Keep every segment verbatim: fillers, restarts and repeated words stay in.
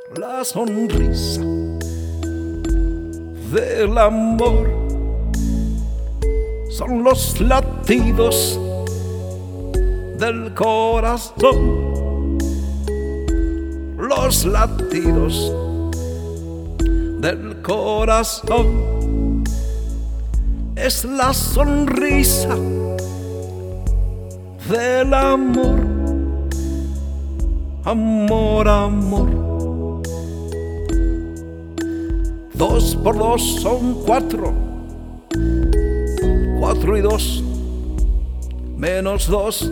La sonrisa del amor son los latidos del corazón, los latidos del corazón. Es la sonrisa del amor, amor, amor. Dos por dos son cuatro, cuatro y dos menos dos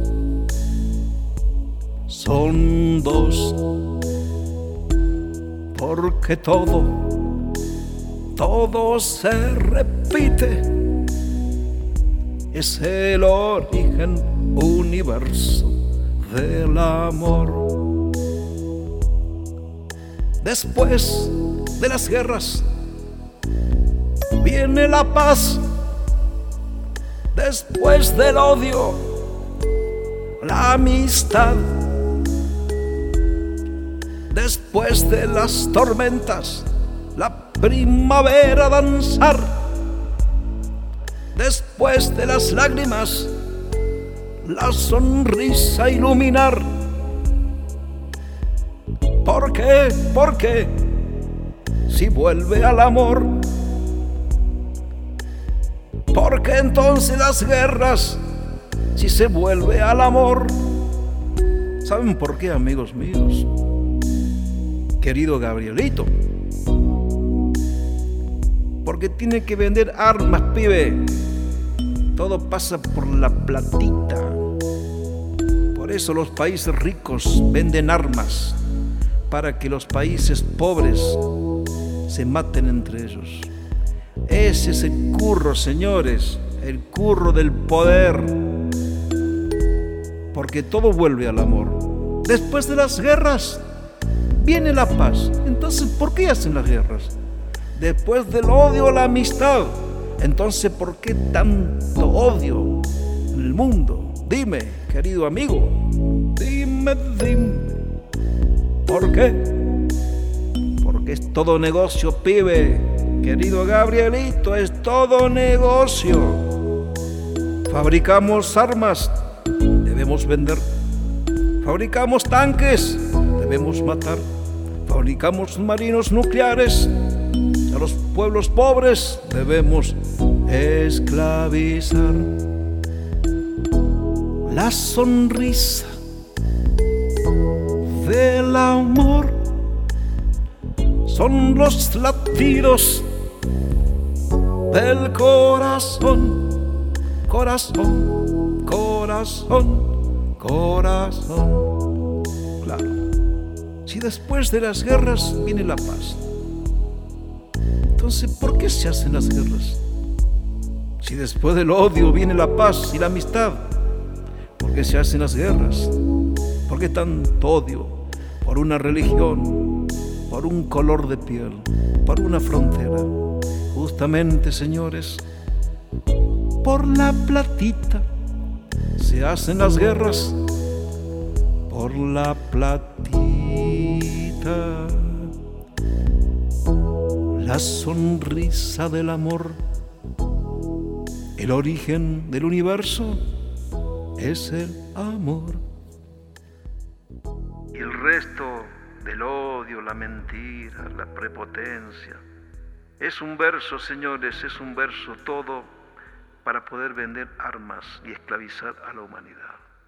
son dos, porque todo, todo se repite. Es el origen universo del amor. Después de las guerras viene la paz. Después del odio, la amistad. Después de las tormentas, la primavera danzar. Después de las lágrimas, la sonrisa iluminar. ¿Por qué? ¿Por qué? Si vuelve al amor. ¿Por qué entonces las guerras si se vuelve al amor? ¿Saben por qué, amigos míos? Querido Gabrielito, porque tiene que vender armas, pibe. Todo pasa por la platita. Por eso los países ricos venden armas, para que los países pobres se maten entre ellos. Ese es el curro, señores, el curro del poder. Porque todo vuelve al amor. Después de las guerras viene la paz. Entonces, ¿por qué hacen las guerras? Después del odio, la amistad. Entonces, ¿por qué tanto odio en el mundo? Dime, querido amigo, dime, dime, ¿por qué? Porque es todo negocio, pibe. Querido Gabrielito, es todo negocio. Fabricamos armas, debemos vender. Fabricamos tanques, debemos matar. Fabricamos submarinos nucleares, a los pueblos pobres debemos esclavizar. La sonrisa del amor son los latidos del corazón, corazón, corazón, corazón. Claro, si después de las guerras viene la paz, entonces ¿por qué se hacen las guerras? Si después del odio viene la paz y la amistad, ¿por qué se hacen las guerras? ¿Por qué tanto odio por una religión, por un color de piel, por una frontera? Justamente, señores, por la platita se hacen las guerras, por la platita. La sonrisa del amor, el origen del universo es el amor. Y el resto del odio, la mentira, la prepotencia, es un verso, señores, es un verso todo para poder vender armas y esclavizar a la humanidad.